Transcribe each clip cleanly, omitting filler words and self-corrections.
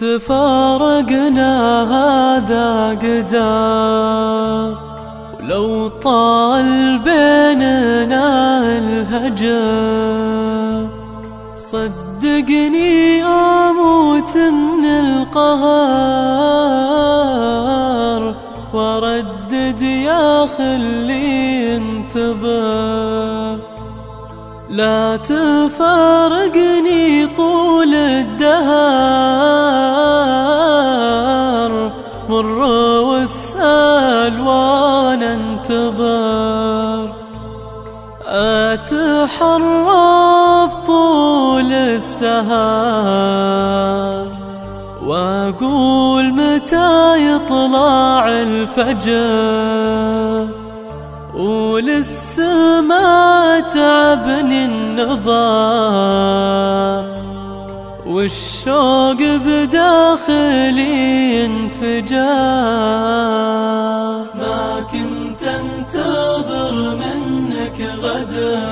تفارقنا هذا قدر، ولو طال بيننا الهجر صدقني أموت من القهر وردد يا خلي انتظر. لا تفارقني طول الدهر، مر واسأل وانا انتظر. أتحرى بطول السهر وأقول متى يطلع الفجر، ولسه ما تعبني النظر، والشوق بداخلي انفجار. ما كنت انتظر منك غدا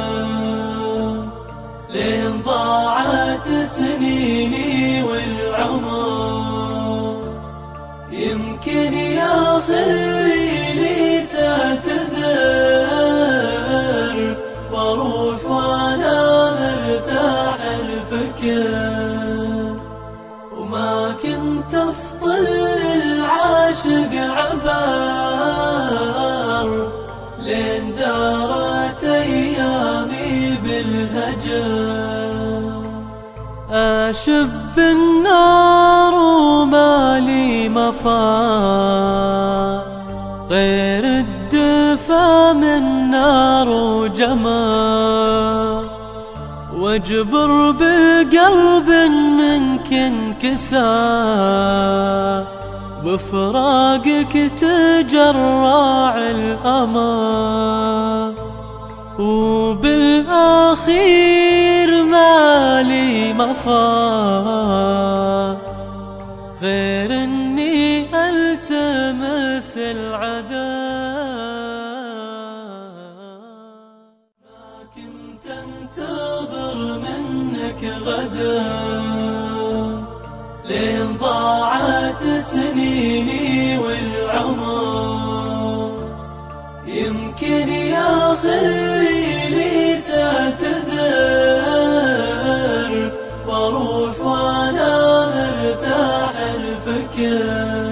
لين ضاعت سنيني والعمر، يمكن يا خليلي تعتذر واروح وانا مرتاح الفكر. وما كنت افضل للعاشق عبر لين دارت ايامي بالهجر. اشب النار ومالي مفار غير الدفا من نار وجمر، واجبر بقلب منك انكسار، بفراقك تجرع الأمر. وبالأخير مالي مفار غير اني التمس العذاب. ما كنت انتظر منك غدا لين ضاعت سنيني والعمر، يمكن يا خليلي تعتذر واروح وانا مرتاح الفكر.